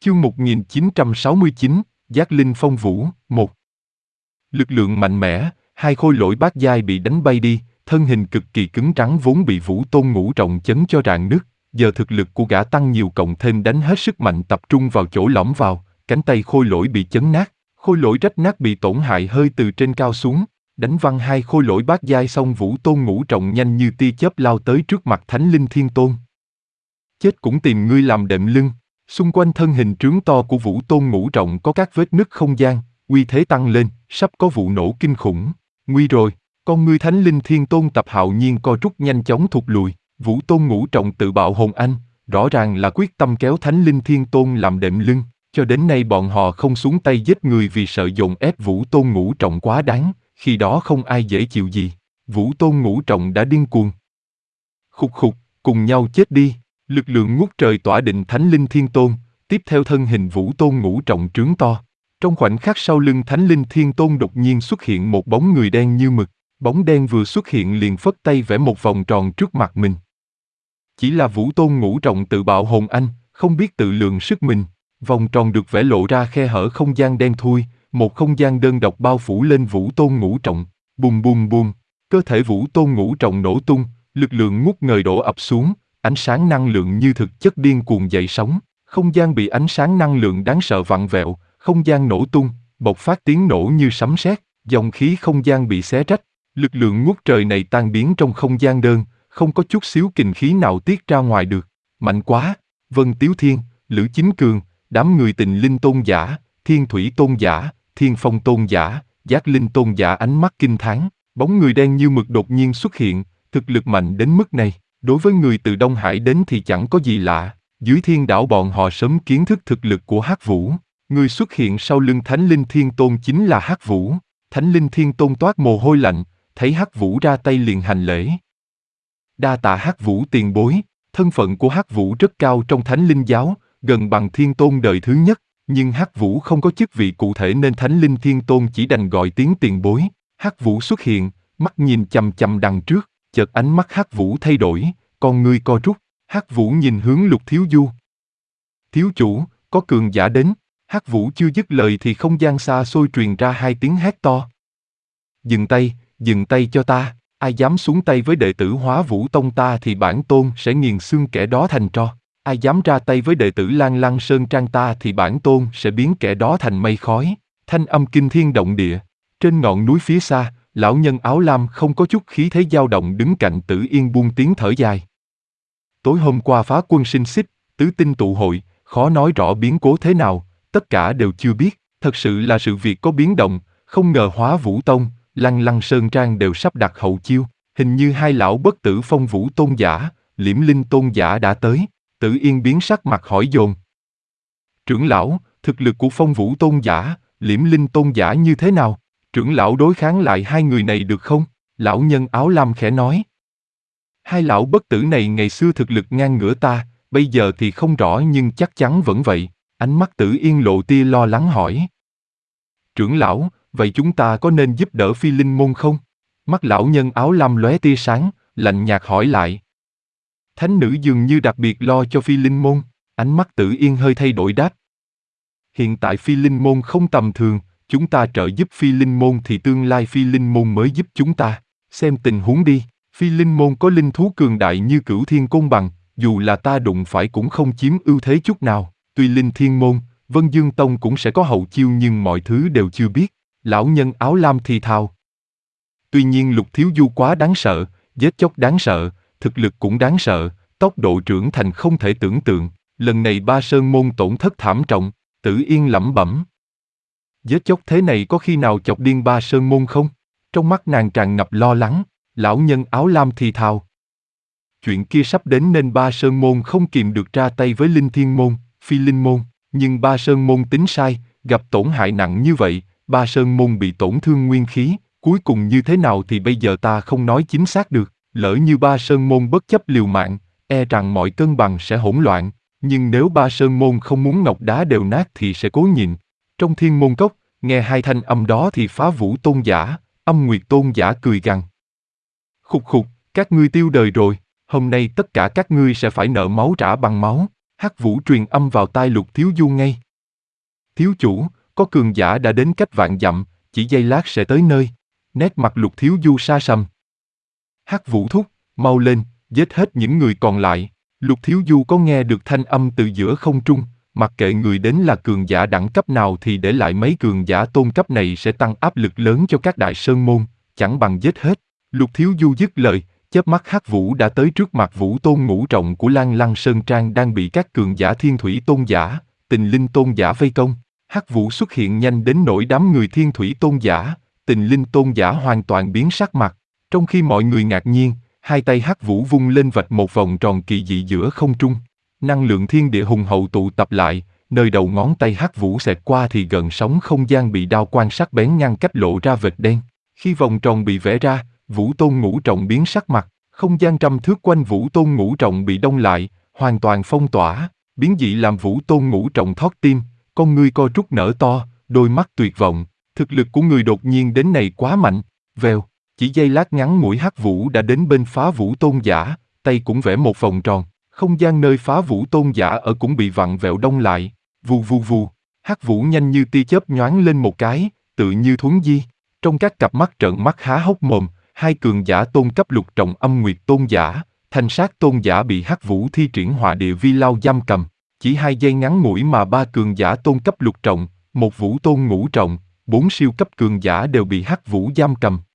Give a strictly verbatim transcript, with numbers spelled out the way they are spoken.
Chương một nghìn chín trăm sáu mươi chín, Giác Linh Phong Vũ, một. Lực lượng mạnh mẽ, hai khôi lỗi bát giai bị đánh bay đi, thân hình cực kỳ cứng rắn vốn bị Vũ Tôn Ngũ Trọng chấn cho rạn nứt, giờ thực lực của gã tăng nhiều cộng thêm đánh hết sức mạnh tập trung vào chỗ lõm vào, cánh tay khôi lỗi bị chấn nát, khôi lỗi rách nát bị tổn hại hơi từ trên cao xuống, đánh văng hai khôi lỗi bát giai xong Vũ Tôn Ngũ Trọng nhanh như tia chớp lao tới trước mặt Thánh Linh Thiên Tôn. Chết cũng tìm ngươi làm đệm lưng. Xung quanh thân hình trướng to của Vũ Tôn Ngũ Trọng có các vết nứt không gian, uy thế tăng lên, sắp có vụ nổ kinh khủng. Nguy rồi, con ngươi Thánh Linh Thiên Tôn Tập hạo nhiên co rút nhanh chóng thụt lùi. Vũ Tôn Ngũ Trọng tự bạo hồn anh, rõ ràng là quyết tâm kéo Thánh Linh Thiên Tôn làm đệm lưng. Cho đến nay bọn họ không xuống tay giết người vì sợ dồn ép Vũ Tôn Ngũ Trọng quá đáng, khi đó không ai dễ chịu gì. Vũ Tôn Ngũ Trọng đã điên cuồng. Khục khục, cùng nhau chết đi. Lực lượng ngút trời tỏa định Thánh Linh Thiên Tôn, tiếp theo thân hình Vũ Tôn Ngũ Trọng trướng to. Trong khoảnh khắc sau lưng Thánh Linh Thiên Tôn đột nhiên xuất hiện một bóng người đen như mực, bóng đen vừa xuất hiện liền phất tay vẽ một vòng tròn trước mặt mình. Chỉ là Vũ Tôn Ngũ Trọng tự bạo hồn anh, không biết tự lượng sức mình, vòng tròn được vẽ lộ ra khe hở không gian đen thui, một không gian đơn độc bao phủ lên Vũ Tôn Ngũ Trọng, bùm bùm bùm, cơ thể Vũ Tôn Ngũ Trọng nổ tung, lực lượng ngút ngời đổ ập xuống. Ánh sáng năng lượng như thực chất điên cuồng dậy sóng, không gian bị ánh sáng năng lượng đáng sợ vặn vẹo, không gian nổ tung, bộc phát tiếng nổ như sấm sét, dòng khí không gian bị xé rách, lực lượng ngút trời này tan biến trong không gian đơn, không có chút xíu kình khí nào tiết ra ngoài được, mạnh quá. Vân Tiếu Thiên, Lữ Chính Cường, đám người Tình Linh Tôn giả, Thiên Thủy Tôn giả, Thiên Phong Tôn giả, Giác Linh Tôn giả ánh mắt kinh thán, bóng người đen như mực đột nhiên xuất hiện, thực lực mạnh đến mức này. Đối với người từ Đông Hải đến thì chẳng có gì lạ, dưới thiên đảo bọn họ sớm kiến thức thực lực của Hắc Vũ. Người xuất hiện sau lưng Thánh Linh Thiên Tôn chính là Hắc Vũ. Thánh Linh Thiên Tôn toát mồ hôi lạnh, thấy Hắc Vũ ra tay liền hành lễ. Đa tạ Hắc Vũ tiền bối, thân phận của Hắc Vũ rất cao trong Thánh Linh giáo, gần bằng Thiên Tôn đời thứ nhất, nhưng Hắc Vũ không có chức vị cụ thể nên Thánh Linh Thiên Tôn chỉ đành gọi tiếng tiền bối. Hắc Vũ xuất hiện, mắt nhìn chằm chằm đằng trước. Chợt ánh mắt Hắc Vũ thay đổi, con ngươi co rút, Hắc Vũ nhìn hướng Lục Thiếu Du. Thiếu chủ, có cường giả đến. Hắc Vũ chưa dứt lời thì không gian xa xôi truyền ra hai tiếng hét to. Dừng tay, dừng tay cho ta, ai dám xuống tay với đệ tử Hóa Vũ Tông ta thì bản tôn sẽ nghiền xương kẻ đó thành tro. Ai dám ra tay với đệ tử Lan Lăng Sơn Trang ta thì bản tôn sẽ biến kẻ đó thành mây khói. Thanh âm kinh thiên động địa, trên ngọn núi phía xa. Lão nhân áo lam không có chút khí thế dao động đứng cạnh Tử Yên buông tiếng thở dài. Tối hôm qua phá quân sinh xích, tứ tinh tụ hội, khó nói rõ biến cố thế nào, tất cả đều chưa biết, thật sự là sự việc có biến động, không ngờ Hóa Vũ Tông, Lăng Lăng Sơn Trang đều sắp đặt hậu chiêu, hình như hai lão bất tử Phong Vũ Tôn giả, Liễm Linh Tôn giả đã tới, Tử Yên biến sắc mặt hỏi dồn. Trưởng lão, thực lực của Phong Vũ Tôn giả, Liễm Linh Tôn giả như thế nào? Trưởng lão đối kháng lại hai người này được không? Lão nhân áo lam khẽ nói. Hai lão bất tử này ngày xưa thực lực ngang ngửa ta, bây giờ thì không rõ nhưng chắc chắn vẫn vậy. Ánh mắt Tử Yên lộ tia lo lắng hỏi. Trưởng lão, vậy chúng ta có nên giúp đỡ Phi Linh Môn không? Mắt lão nhân áo lam lóe tia sáng, lạnh nhạt hỏi lại. Thánh nữ dường như đặc biệt lo cho Phi Linh Môn, ánh mắt Tử Yên hơi thay đổi đáp. Hiện tại Phi Linh Môn không tầm thường. Chúng ta trợ giúp Phi Linh Môn thì tương lai Phi Linh Môn mới giúp chúng ta. Xem tình huống đi, Phi Linh Môn có linh thú cường đại như Cửu Thiên Côn Bằng, dù là ta đụng phải cũng không chiếm ưu thế chút nào. Tuy Linh Thiên Môn, Vân Dương Tông cũng sẽ có hậu chiêu nhưng mọi thứ đều chưa biết. Lão nhân áo lam thì thào. Tuy nhiên Lục Thiếu Du quá đáng sợ, giết chóc đáng sợ, thực lực cũng đáng sợ, tốc độ trưởng thành không thể tưởng tượng. Lần này Ba Sơn Môn tổn thất thảm trọng, Tử Yên lẩm bẩm. Giết chóc thế này có khi nào chọc điên Ba Sơn Môn không? Trong mắt nàng tràn ngập lo lắng, lão nhân áo lam thì thào. Chuyện kia sắp đến nên Ba Sơn Môn không kìm được ra tay với Linh Thiên Môn, Phi Linh Môn, nhưng Ba Sơn Môn tính sai, gặp tổn hại nặng như vậy, Ba Sơn Môn bị tổn thương nguyên khí, cuối cùng như thế nào thì bây giờ ta không nói chính xác được, lỡ như Ba Sơn Môn bất chấp liều mạng, e rằng mọi cân bằng sẽ hỗn loạn, nhưng nếu Ba Sơn Môn không muốn ngọc đá đều nát thì sẽ cố nhịn. Trong Thiên Môn Cốc, nghe hai thanh âm đó thì Phá Vũ Tôn giả, Âm Nguyệt Tôn giả cười gằn. Khục khục, các ngươi tiêu đời rồi, hôm nay tất cả các ngươi sẽ phải nợ máu trả bằng máu. Hắc Vũ truyền âm vào tai Lục Thiếu Du ngay. Thiếu chủ, có cường giả đã đến cách vạn dặm, chỉ giây lát sẽ tới nơi. Nét mặt Lục Thiếu Du sa sầm. Hắc Vũ thúc, mau lên, giết hết những người còn lại. Lục Thiếu Du có nghe được thanh âm từ giữa không trung, mặc kệ người đến là cường giả đẳng cấp nào thì để lại mấy cường giả tôn cấp này sẽ tăng áp lực lớn cho các đại sơn môn, chẳng bằng giết hết. Lục Thiếu Du dứt lời, chớp mắt Hắc Vũ đã tới trước mặt Vũ Tôn ngũ trọng của Lan Lăng Sơn Trang đang bị các cường giả Thiên Thủy Tôn giả, Tình Linh Tôn giả vây công. Hắc Vũ xuất hiện nhanh đến nỗi đám người Thiên Thủy Tôn giả, Tình Linh Tôn giả hoàn toàn biến sắc mặt. Trong khi mọi người ngạc nhiên, hai tay Hắc Vũ vung lên vạch một vòng tròn kỳ dị giữa không trung. Năng lượng thiên địa hùng hậu tụ tập lại, nơi đầu ngón tay Hắc Vũ xẹt qua thì gần sóng không gian bị đao quan sắc bén ngăn cách lộ ra vệt đen. Khi vòng tròn bị vẽ ra, Vũ Tôn ngũ trọng biến sắc mặt, không gian trăm thước quanh Vũ Tôn ngũ trọng bị đông lại, hoàn toàn phong tỏa, biến dị làm Vũ Tôn ngũ trọng thót tim, con ngươi co rút nở to, đôi mắt tuyệt vọng, thực lực của người đột nhiên đến này quá mạnh. Vèo, chỉ giây lát ngắn ngủi Hắc Vũ đã đến bên Phá Vũ Tôn giả, tay cũng vẽ một vòng tròn, không gian nơi Phá Vũ Tôn giả ở cũng bị vặn vẹo đông lại. Vù vù vù, Hắc Vũ nhanh như tia chớp nhoáng lên một cái, tự như thuấn di. Trong các cặp mắt trợn mắt há hốc mồm, hai cường giả tôn cấp lục trọng Âm Nguyệt Tôn giả, Thanh Sát Tôn giả bị Hắc Vũ thi triển hỏa địa vi lao giam cầm. Chỉ hai giây ngắn ngủi mà ba cường giả tôn cấp lục trọng, một Vũ Tôn ngũ trọng, bốn siêu cấp cường giả đều bị Hắc Vũ giam cầm.